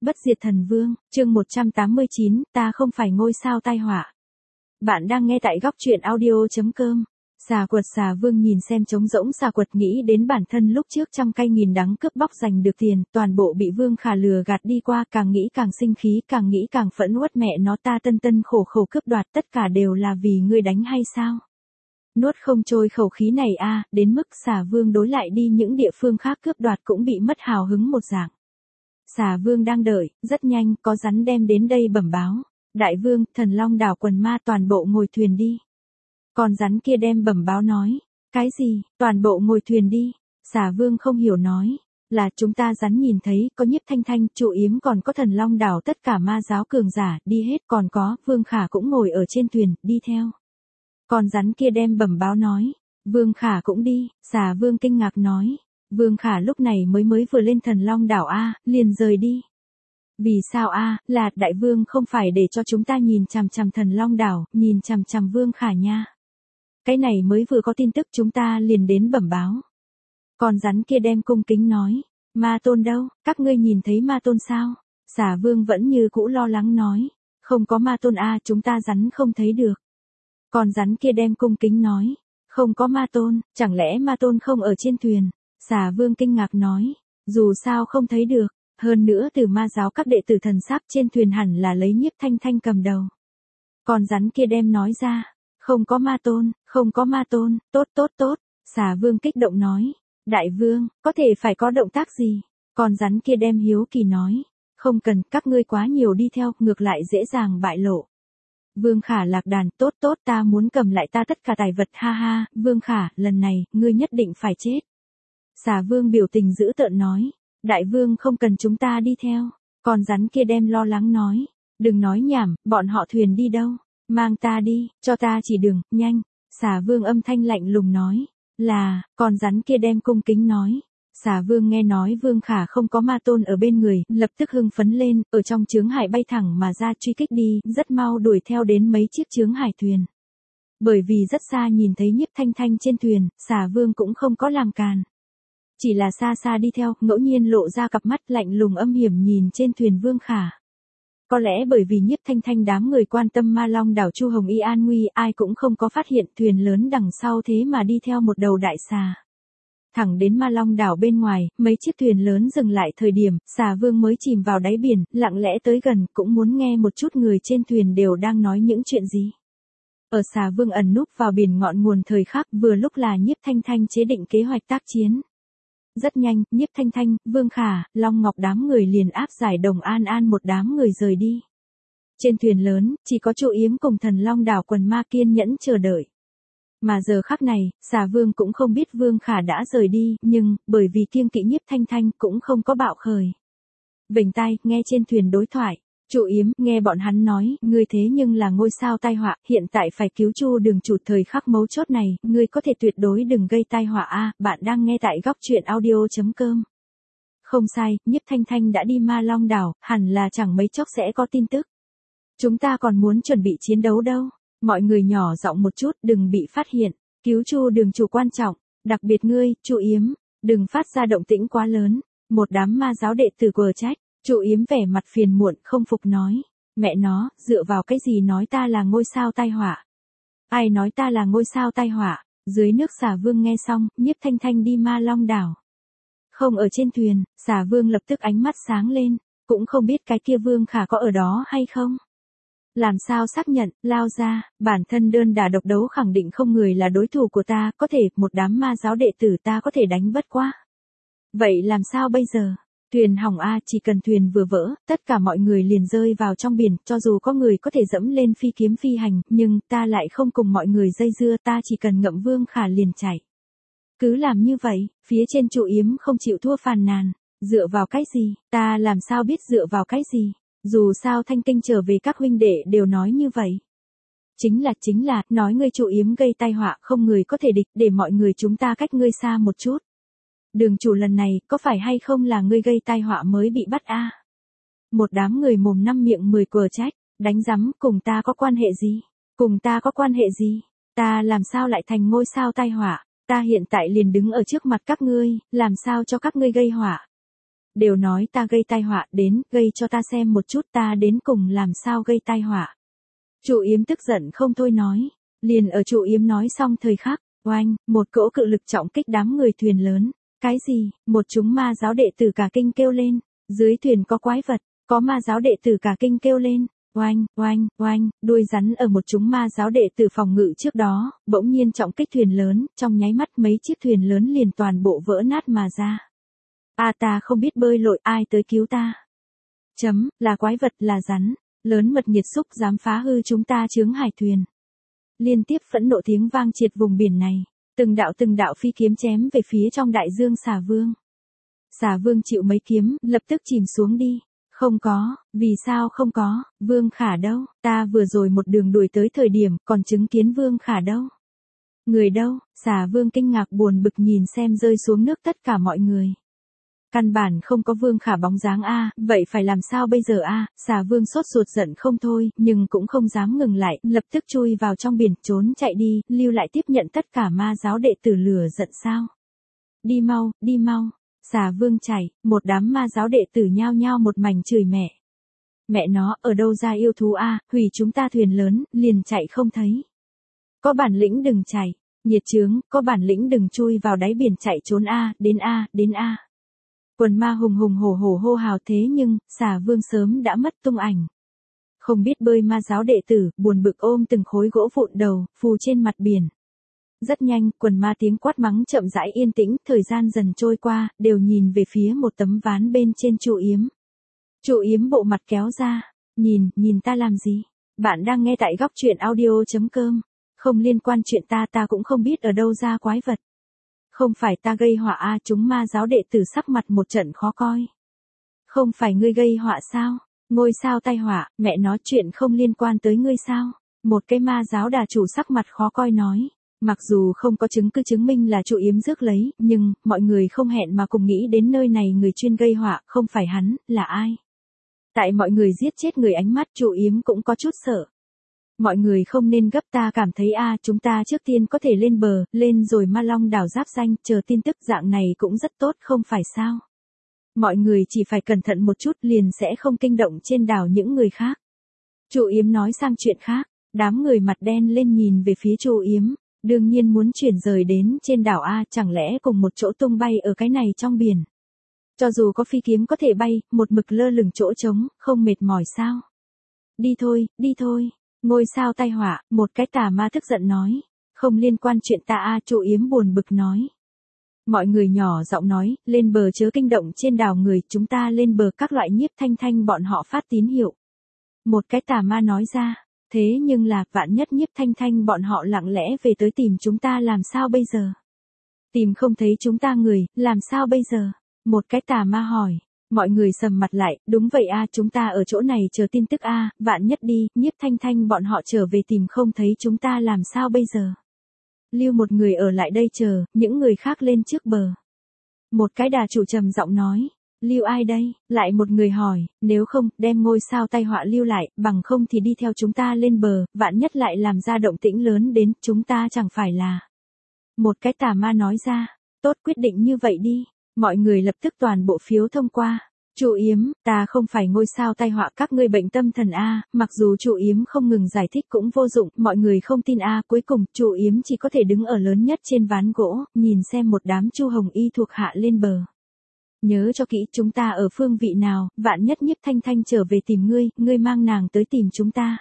Bất diệt thần vương, chương 189, ta không phải ngôi sao tai họa. Bạn đang nghe tại góc truyện audio.com. Xà quật xà vương nhìn xem trống rỗng xà quật, nghĩ đến bản thân lúc trước trăm cây nghìn đắng cướp bóc giành được tiền, toàn bộ bị Vương Khả lừa gạt đi qua, càng nghĩ càng sinh khí, càng nghĩ càng phẫn uất, mẹ nó, ta tân tân khổ khổ cướp đoạt tất cả đều là vì ngươi đánh hay sao? Nuốt không trôi khẩu khí này a, đến mức xà vương đối lại đi những địa phương khác cướp đoạt cũng bị mất hào hứng một dạng. Xà vương đang đợi, rất nhanh, có rắn đem đến đây bẩm báo. Đại vương, Thần Long đảo quần ma toàn bộ ngồi thuyền đi. Còn rắn kia đem bẩm báo nói. Cái gì, toàn bộ ngồi thuyền đi? Xà vương không hiểu nói. Là chúng ta rắn nhìn thấy, có Nhiếp Thanh Thanh, Trụ Yếm, còn có Thần Long đảo tất cả ma giáo cường giả, đi hết, còn có, Vương Khả cũng ngồi ở trên thuyền, đi theo. Còn rắn kia đem bẩm báo nói. Vương Khả cũng đi, xà vương kinh ngạc nói. Vương Khả lúc này mới vừa lên Thần Long đảo a, liền rời đi. Vì sao a, là đại vương không phải để cho chúng ta nhìn chằm chằm Thần Long đảo, nhìn chằm chằm Vương Khả nha. Cái này mới vừa có tin tức chúng ta liền đến bẩm báo. Còn rắn kia đem cung kính nói, ma tôn đâu, các ngươi nhìn thấy ma tôn sao? Xà vương vẫn như cũ lo lắng nói, không có ma tôn a, chúng ta rắn không thấy được. Còn rắn kia đem cung kính nói, không có ma tôn, chẳng lẽ ma tôn không ở trên thuyền? Xà vương kinh ngạc nói, dù sao không thấy được, hơn nữa từ ma giáo các đệ tử thần sắc trên thuyền hẳn là lấy Nhiếp Thanh Thanh cầm đầu. Còn rắn kia đem nói ra, không có ma tôn, không có ma tôn, tốt, xà vương kích động nói, đại vương, có thể phải có động tác gì? Còn rắn kia đem hiếu kỳ nói, không cần, các ngươi quá nhiều đi theo, ngược lại dễ dàng bại lộ. Vương Khả lạc đàn, tốt, ta muốn cầm lại ta tất cả tài vật, ha ha, Vương Khả, lần này, ngươi nhất định phải chết. Xà vương biểu tình dữ tợn nói, đại vương không cần chúng ta đi theo. Còn rắn kia đem lo lắng nói, đừng nói nhảm, bọn họ thuyền đi đâu, mang ta đi, cho ta chỉ đường, nhanh. Xà vương âm thanh lạnh lùng nói, là, còn rắn kia đem cung kính nói. Xà vương nghe nói Vương Khả không có ma tôn ở bên người, lập tức hưng phấn lên, ở trong chướng hải bay thẳng mà ra truy kích đi, rất mau đuổi theo đến mấy chiếc chướng hải thuyền. Bởi vì rất xa nhìn thấy Nhiếp Thanh Thanh trên thuyền, xà vương cũng không có làm càn. Chỉ là xa xa đi theo, ngẫu nhiên lộ ra cặp mắt lạnh lùng âm hiểm nhìn trên thuyền Vương Khả. Có lẽ bởi vì Nhiếp Thanh Thanh đám người quan tâm Ma Long đảo Chu Hồng Y an nguy, ai cũng không có phát hiện thuyền lớn đằng sau thế mà đi theo một đầu đại xà. Thẳng đến Ma Long đảo bên ngoài, mấy chiếc thuyền lớn dừng lại thời điểm, xà vương mới chìm vào đáy biển, lặng lẽ tới gần, cũng muốn nghe một chút người trên thuyền đều đang nói những chuyện gì. Ở xà vương ẩn núp vào biển ngọn nguồn thời khắc, vừa lúc là Nhiếp Thanh Thanh chế định kế hoạch tác chiến. Rất nhanh, Nhiếp Thanh Thanh, Vương Khả, Long Ngọc đám người liền áp giải Đồng An An một đám người rời đi. Trên thuyền lớn, chỉ có Trụ Yếm cùng Thần Long đảo quần ma kiên nhẫn chờ đợi. Mà giờ khắc này, xà vương cũng không biết Vương Khả đã rời đi, nhưng, bởi vì kiêng kỵ Nhiếp Thanh Thanh cũng không có bạo khởi. Vểnh tai, nghe trên thuyền đối thoại. Trụ Yếm, nghe bọn hắn nói, ngươi thế nhưng là ngôi sao tai họa, hiện tại phải cứu Chu Đường chủ, thời khắc mấu chốt này, ngươi có thể tuyệt đối đừng gây tai họa a. Bạn đang nghe tại góc truyện audio.com. Không sai, Nhiếp Thanh Thanh đã đi Ma Long đảo, hẳn là chẳng mấy chốc sẽ có tin tức. Chúng ta còn muốn chuẩn bị chiến đấu đâu. Mọi người nhỏ giọng một chút, đừng bị phát hiện. Cứu Chu Đường chủ quan trọng, đặc biệt ngươi, Trụ Yếm, đừng phát ra động tĩnh quá lớn. Một đám ma giáo đệ tử quờ trách. Trụ Yếm vẻ mặt phiền muộn, không phục nói, mẹ nó, dựa vào cái gì nói ta là ngôi sao tai họa? Ai nói ta là ngôi sao tai họa? Dưới nước xà vương nghe xong, Nhiếp Thanh Thanh đi Ma Long đảo. Không ở trên thuyền, xà vương lập tức ánh mắt sáng lên, cũng không biết cái kia Vương Khả có ở đó hay không? Làm sao xác nhận, lao ra, bản thân đơn đả độc đấu khẳng định không người là đối thủ của ta, có thể, một đám ma giáo đệ tử ta có thể đánh bất quá. Vậy làm sao bây giờ? Thuyền hỏng a, chỉ cần thuyền vừa vỡ, tất cả mọi người liền rơi vào trong biển, cho dù có người có thể dẫm lên phi kiếm phi hành, nhưng ta lại không cùng mọi người dây dưa, ta chỉ cần ngậm Vương Khả liền chạy. Cứ làm như vậy, phía trên Trụ Yếm không chịu thua phàn nàn, dựa vào cái gì, ta làm sao biết dựa vào cái gì, dù sao Thanh Kinh trở về các huynh đệ đều nói như vậy. Chính là, nói ngươi Trụ Yếm gây tai họa, không người có thể địch, để mọi người chúng ta cách ngươi xa một chút. Đường chủ lần này, có phải hay không là ngươi gây tai họa mới bị bắt a? Một đám người mồm năm miệng 10 quờ trách, đánh rắm, cùng ta có quan hệ gì? Cùng ta có quan hệ gì? Ta làm sao lại thành ngôi sao tai họa? Ta hiện tại liền đứng ở trước mặt các ngươi, làm sao cho các ngươi gây họa? đều nói ta gây tai họa, đến, gây cho ta xem một chút ta đến cùng làm sao gây tai họa. Trụ Yếm tức giận không thôi nói, liền ở Trụ Yếm nói xong thời khắc, oanh, một cỗ cự lực trọng kích đám người thuyền lớn. Cái gì? Một chúng ma giáo đệ tử cả kinh kêu lên, dưới thuyền có quái vật, có ma giáo đệ tử cả kinh kêu lên. Oanh, oanh, oanh, đuôi rắn ở một chúng ma giáo đệ tử phòng ngự trước đó, bỗng nhiên trọng kích thuyền lớn, trong nháy mắt mấy chiếc thuyền lớn liền toàn bộ vỡ nát mà ra. Ta không biết bơi lội, ai tới cứu ta? Là quái vật, là rắn, lớn mật nghiệt xúc dám phá hư chúng ta chướng hải thuyền. Liên tiếp phẫn nộ tiếng vang triệt vùng biển này, từng đạo phi kiếm chém về phía trong đại dương Xà Vương. Xà Vương chịu mấy kiếm, lập tức chìm xuống đi. Không có, vì sao không có, Vương Khả đâu, ta vừa rồi một đường đuổi tới thời điểm, còn chứng kiến Vương Khả đâu. Người đâu, Xà Vương kinh ngạc buồn bực nhìn xem rơi xuống nước tất cả mọi người. Căn bản không có Vương Khả bóng dáng vậy phải làm sao bây giờ Xà Vương sốt ruột giận không thôi, nhưng cũng không dám ngừng lại, lập tức chui vào trong biển, trốn chạy đi, lưu lại tiếp nhận tất cả ma giáo đệ tử lửa giận sao. Đi mau. Xà Vương chạy, một đám ma giáo đệ tử nhao nhao một mảnh chửi mẹ. Mẹ nó, ở đâu ra yêu thú hủy chúng ta thuyền lớn, liền chạy không thấy. Có bản lĩnh đừng chạy, nhiệt chướng, có bản lĩnh đừng chui vào đáy biển chạy trốn đến Quần ma hùng hổ hô hào thế nhưng, Xà Vương sớm đã mất tung ảnh. Không biết bơi ma giáo đệ tử, buồn bực ôm từng khối gỗ vụn đầu, phù trên mặt biển. Rất nhanh, quần ma tiếng quát mắng chậm rãi yên tĩnh, thời gian dần trôi qua, đều nhìn về phía một tấm ván bên trên Trụ Yếm. Trụ Yếm bộ mặt kéo ra, nhìn ta làm gì? Bạn đang nghe tại góc truyện audio.com. Không liên quan chuyện ta cũng không biết ở đâu ra quái vật. Không phải ta gây họa chúng ma giáo đệ tử sắc mặt một trận khó coi. Không phải ngươi gây họa sao? Ngôi sao tai họa, mẹ nói chuyện không liên quan tới ngươi sao? Một cái ma giáo đà chủ sắc mặt khó coi nói. Mặc dù không có chứng cứ chứng minh là Trụ Yếm rước lấy, nhưng, mọi người không hẹn mà cùng nghĩ đến nơi này người chuyên gây họa, không phải hắn, là ai? Tại mọi người giết chết người ánh mắt Trụ Yếm cũng có chút sợ. Mọi người không nên gấp, ta cảm thấy chúng ta trước tiên có thể lên bờ, lên rồi Ma Long đảo giáp danh, chờ tin tức dạng này cũng rất tốt không phải sao? Mọi người chỉ phải cẩn thận một chút liền sẽ không kinh động trên đảo những người khác. Trụ Yếm nói sang chuyện khác, đám người mặt đen lên nhìn về phía Trụ Yếm. Đương nhiên muốn chuyển rời đến trên đảo chẳng lẽ cùng một chỗ tung bay ở cái này trong biển. Cho dù có phi kiếm có thể bay, một mực lơ lửng chỗ trống, không mệt mỏi sao? Đi thôi, ngôi sao tai họa, một cái tà ma tức giận nói. Không liên quan chuyện ta Trụ Yếm buồn bực nói. Mọi người nhỏ giọng nói, lên bờ chớ kinh động trên đảo người, chúng ta lên bờ các loại Nhiếp Thanh bọn họ phát tín hiệu. Một cái tà ma nói ra. Thế nhưng là, vạn nhất Nhiếp Thanh bọn họ lặng lẽ về tới tìm chúng ta làm sao bây giờ? Tìm không thấy chúng ta người, làm sao bây giờ? Một cái tà ma hỏi. Mọi người sầm mặt lại, đúng vậy chúng ta ở chỗ này chờ tin tức vạn nhất đi, Nhiếp Thanh bọn họ trở về tìm không thấy chúng ta làm sao bây giờ? Lưu một người ở lại đây chờ, những người khác lên trước bờ. Một cái đà chủ trầm giọng nói. Lưu ai đây? Lại một người hỏi, nếu không, đem ngôi sao tai họa lưu lại, bằng không thì đi theo chúng ta lên bờ, vạn nhất lại làm ra động tĩnh lớn đến, chúng ta chẳng phải là. Một cái tà ma nói ra, tốt quyết định như vậy đi. Mọi người lập tức toàn bộ phiếu thông qua. Trụ Yếm, ta không phải ngôi sao tai họa các ngươi bệnh tâm thần mặc dù Trụ Yếm không ngừng giải thích cũng vô dụng, mọi người không tin cuối cùng, Trụ Yếm chỉ có thể đứng ở lớn nhất trên ván gỗ, nhìn xem một đám Chu Hồng Y thuộc hạ lên bờ. Nhớ cho kỹ chúng ta ở phương vị nào, vạn nhất Nhiếp Thanh trở về tìm ngươi mang nàng tới tìm chúng ta.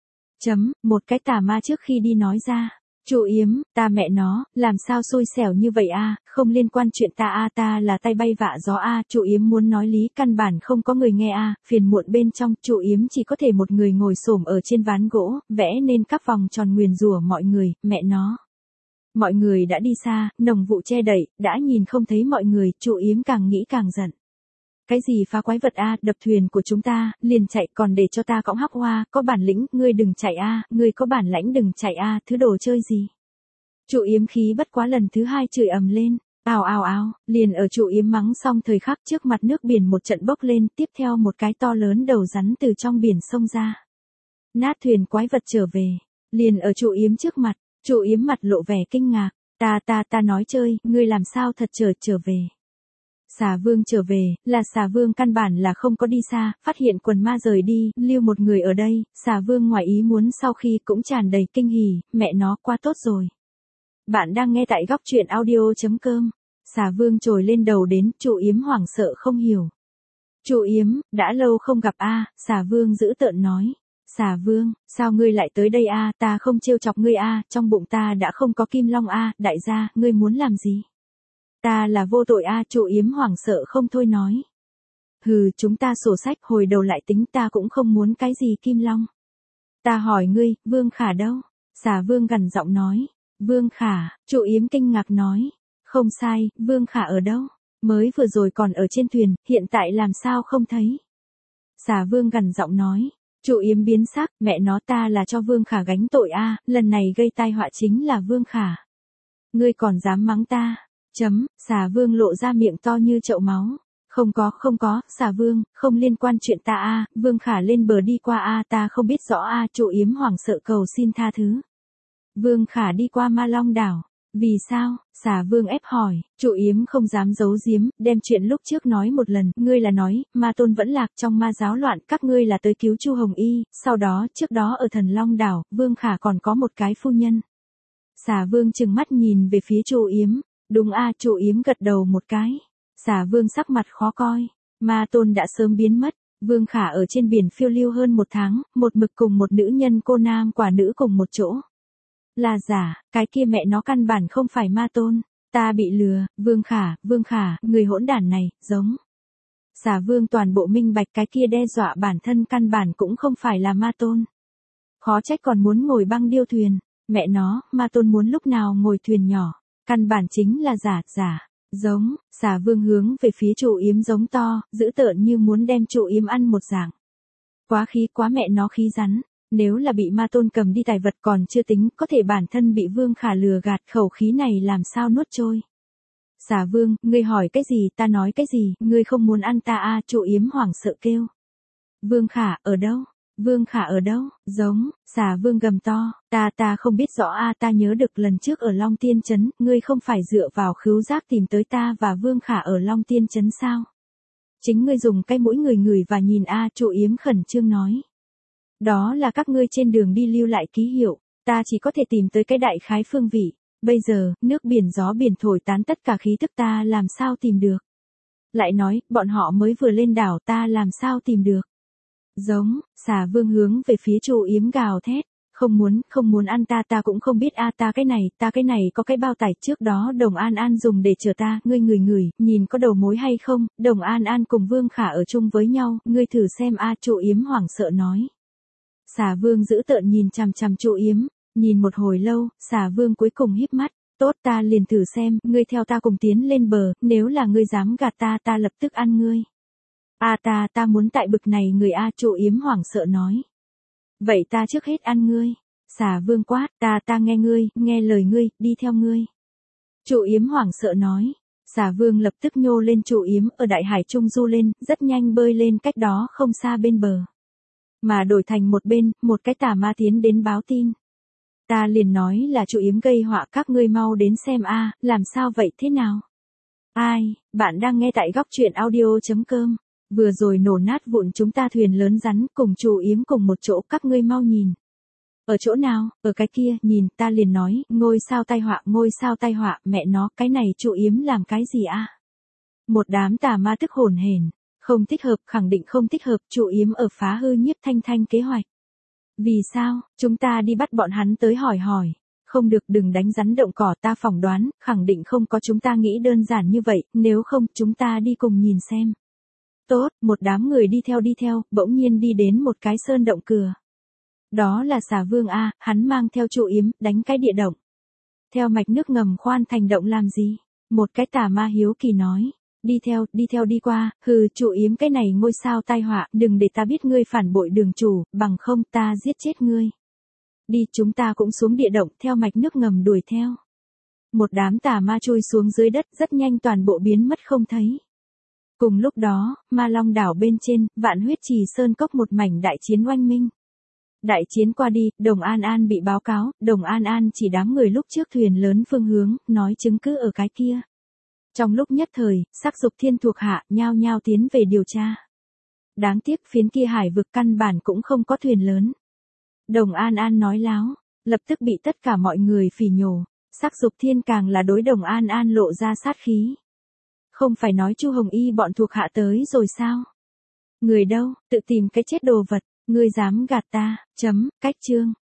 Một cái tà ma trước khi đi nói ra. Trụ Yếm, ta mẹ nó, làm sao xui xẻo như vậy không liên quan chuyện ta ta là tay bay vạ gió Trụ Yếm muốn nói lý căn bản không có người nghe phiền muộn bên trong, Trụ Yếm chỉ có thể một người ngồi xổm ở trên ván gỗ, vẽ nên các vòng tròn nguyền rủa mọi người, mẹ nó. Mọi người đã đi xa, nồng vụ che đậy, đã nhìn không thấy mọi người, Trụ Yếm càng nghĩ càng giận. Cái gì phá quái vật đập thuyền của chúng ta, liền chạy còn để cho ta cõng hắc hoa, có bản lĩnh, ngươi đừng chạy ngươi có bản lãnh đừng chạy thứ đồ chơi gì. Trụ Yếm khí bất quá lần thứ hai chửi ầm lên, ào, liền ở Trụ Yếm mắng xong thời khắc trước mặt nước biển một trận bốc lên, tiếp theo một cái to lớn đầu rắn từ trong biển xông ra. Nát thuyền quái vật trở về, liền ở Trụ Yếm trước mặt. Trụ Yếm mặt lộ vẻ kinh ngạc, ta nói chơi, ngươi làm sao thật trở về. Xà Vương trở về, là Xà Vương căn bản là không có đi xa, phát hiện quần ma rời đi, lưu một người ở đây, Xà Vương ngoài ý muốn sau khi cũng tràn đầy kinh hỉ, mẹ nó quá tốt rồi. Bạn đang nghe tại góc truyện audio.com. Xà Vương trồi lên đầu đến, Trụ Yếm hoảng sợ không hiểu. Trụ Yếm, đã lâu không gặp a, Xà Vương giữ tợn nói. Xà Vương, sao ngươi lại tới đây a, ta không trêu chọc ngươi a, trong bụng ta đã không có kim long a, đại gia, ngươi muốn làm gì? Ta là vô tội a, Trụ Yếm hoảng sợ không thôi nói. Hừ, chúng ta sổ sách hồi đầu lại tính, ta cũng không muốn cái gì kim long. Ta hỏi ngươi, Vương Khả đâu? Xà Vương gằn giọng nói. Vương Khả, Trụ Yếm kinh ngạc nói. Không sai, Vương Khả ở đâu? Mới vừa rồi còn ở trên thuyền, hiện tại làm sao không thấy? Xà Vương gằn giọng nói. Trụ Yếm biến sắc, mẹ nó, ta là cho Vương Khả gánh tội a, lần này gây tai họa chính là Vương Khả. Ngươi còn dám mắng ta? Xà Vương lộ ra miệng to như chậu máu. Không có, Xà Vương, không liên quan chuyện ta a, Vương Khả lên bờ đi qua a, ta không biết rõ a, Trụ Yếm hoảng sợ cầu xin tha thứ. Vương Khả đi qua Ma Long đảo. Vì sao? Xà Vương ép hỏi. Trụ Yếm không dám giấu giếm, đem chuyện lúc trước nói một lần, ngươi là nói, Ma Tôn vẫn lạc trong ma giáo loạn, các ngươi là tới cứu Chu Hồng Y, sau đó, trước đó ở Thần Long đảo, Vương Khả còn có một cái phu nhân. Xà Vương trừng mắt nhìn về phía Trụ Yếm. Đúng a, Trụ Yếm gật đầu một cái. Xà Vương sắc mặt khó coi. Ma Tôn đã sớm biến mất. Vương Khả ở trên biển phiêu lưu hơn một tháng, một mực cùng một nữ nhân cô nam quả nữ cùng một chỗ. Là giả, cái kia mẹ nó căn bản không phải Ma Tôn. Ta bị lừa, Vương Khả, người hỗn đản này, giống. Xà Vương toàn bộ minh bạch cái kia đe dọa bản thân căn bản cũng không phải là Ma Tôn. Khó trách còn muốn ngồi băng điêu thuyền. Mẹ nó, Ma Tôn muốn lúc nào ngồi thuyền nhỏ. Căn bản chính là giả, giống. Xà Vương hướng về phía Trụ Yếm giống to, dữ tợn như muốn đem Trụ Yếm ăn một dạng. Quá khí, quá mẹ nó khí rắn. Nếu là bị Ma Tôn cầm đi tài vật còn chưa tính, có thể bản thân bị Vương Khả lừa gạt, khẩu khí này làm sao nuốt trôi. Xà Vương, ngươi hỏi cái gì, ta nói cái gì, ngươi không muốn ăn ta a, Trụ Yếm hoảng sợ kêu. Vương Khả, ở đâu? Vương Khả ở đâu? Giống. Xà Vương gầm to, ta không biết rõ a, ta nhớ được lần trước ở Long Tiên Trấn, ngươi không phải dựa vào khứu giác tìm tới ta và Vương Khả ở Long Tiên Trấn sao? Chính ngươi dùng cái mũi người ngửi và nhìn a, Trụ Yếm khẩn trương nói. Đó là các ngươi trên đường đi lưu lại ký hiệu, ta chỉ có thể tìm tới cái đại khái phương vị. Bây giờ, nước biển gió biển thổi tán tất cả khí thức, ta làm sao tìm được? Lại nói, bọn họ mới vừa lên đảo, ta làm sao tìm được? Giống. Xà Vương hướng về phía Trụ Yếm gào thét. Không muốn ăn ta cũng không biết a, ta cái này có cái bao tải trước đó Đồng An An dùng để chở ta, ngươi ngửi, nhìn có đầu mối hay không, Đồng An An cùng Vương Khả ở chung với nhau, ngươi thử xem a, Trụ Yếm hoảng sợ nói. Xà Vương giữ tợn nhìn chằm chằm Trụ Yếm, nhìn một hồi lâu, Xà Vương cuối cùng híp mắt, tốt, ta liền thử xem, ngươi theo ta cùng tiến lên bờ, nếu là ngươi dám gạt ta lập tức ăn ngươi. A, ta muốn tại bực này người a, Trụ Yếm hoảng sợ nói. Vậy ta trước hết ăn ngươi. Xà Vương quát, ta nghe ngươi, nghe lời ngươi, đi theo ngươi. Trụ Yếm hoảng sợ nói. Xà Vương lập tức nhô lên Trụ Yếm ở đại hải trung du lên, rất nhanh bơi lên cách đó không xa bên bờ. Mà đổi thành một bên, một cái tà ma tiến đến báo tin. Ta liền nói là Trụ Yếm gây họa, các ngươi mau đến xem a, làm sao vậy, thế nào? Ai, bạn đang nghe tại góc truyện audio.com. Vừa rồi nổ nát vụn chúng ta thuyền lớn rắn cùng Trụ Yếm cùng một chỗ, các ngươi mau nhìn. Ở chỗ nào? Ở cái kia, nhìn, ta liền nói, ngôi sao tai họa, mẹ nó, cái này Trụ Yếm làm cái gì a? Một đám tà ma tức hồn hển. Không thích hợp, khẳng định không thích hợp, Trụ Yếm ở phá hư Nhiếp Thanh Thanh kế hoạch. Vì sao? Chúng ta đi bắt bọn hắn tới hỏi. Không được, đừng đánh rắn động cỏ, ta phỏng đoán, khẳng định không có chúng ta nghĩ đơn giản như vậy, nếu không, chúng ta đi cùng nhìn xem. Tốt, một đám người đi theo, bỗng nhiên đi đến một cái sơn động cửa. Đó là Xà Vương a, hắn mang theo Trụ Yếm, đánh cái địa động. Theo mạch nước ngầm khoan thành động làm gì? Một cái tà ma hiếu kỳ nói. Đi theo đi qua, hừ, Trụ Yếm cái này ngôi sao tai họa, đừng để ta biết ngươi phản bội đường chủ, bằng không ta giết chết ngươi. Đi, chúng ta cũng xuống địa động, theo mạch nước ngầm đuổi theo. Một đám tà ma chui xuống dưới đất, rất nhanh toàn bộ biến mất không thấy. Cùng lúc đó, Ma Long đảo bên trên, Vạn Huyết Trì Sơn Cốc một mảnh đại chiến oanh minh. Đại chiến qua đi, Đồng An An bị báo cáo, Đồng An An chỉ đám người lúc trước thuyền lớn phương hướng, nói chứng cứ ở cái kia. Trong lúc nhất thời, Sắc Dục Thiên thuộc hạ nhao nhao tiến về điều tra. Đáng tiếc phiến kia hải vực căn bản cũng không có thuyền lớn. Đồng An An nói láo, lập tức bị tất cả mọi người phỉ nhổ. Sắc Dục Thiên càng là đối Đồng An An lộ ra sát khí. Không phải nói Chu Hồng Y bọn thuộc hạ tới rồi sao? Người đâu, tự tìm cái chết đồ vật, ngươi dám gạt ta, cách chương.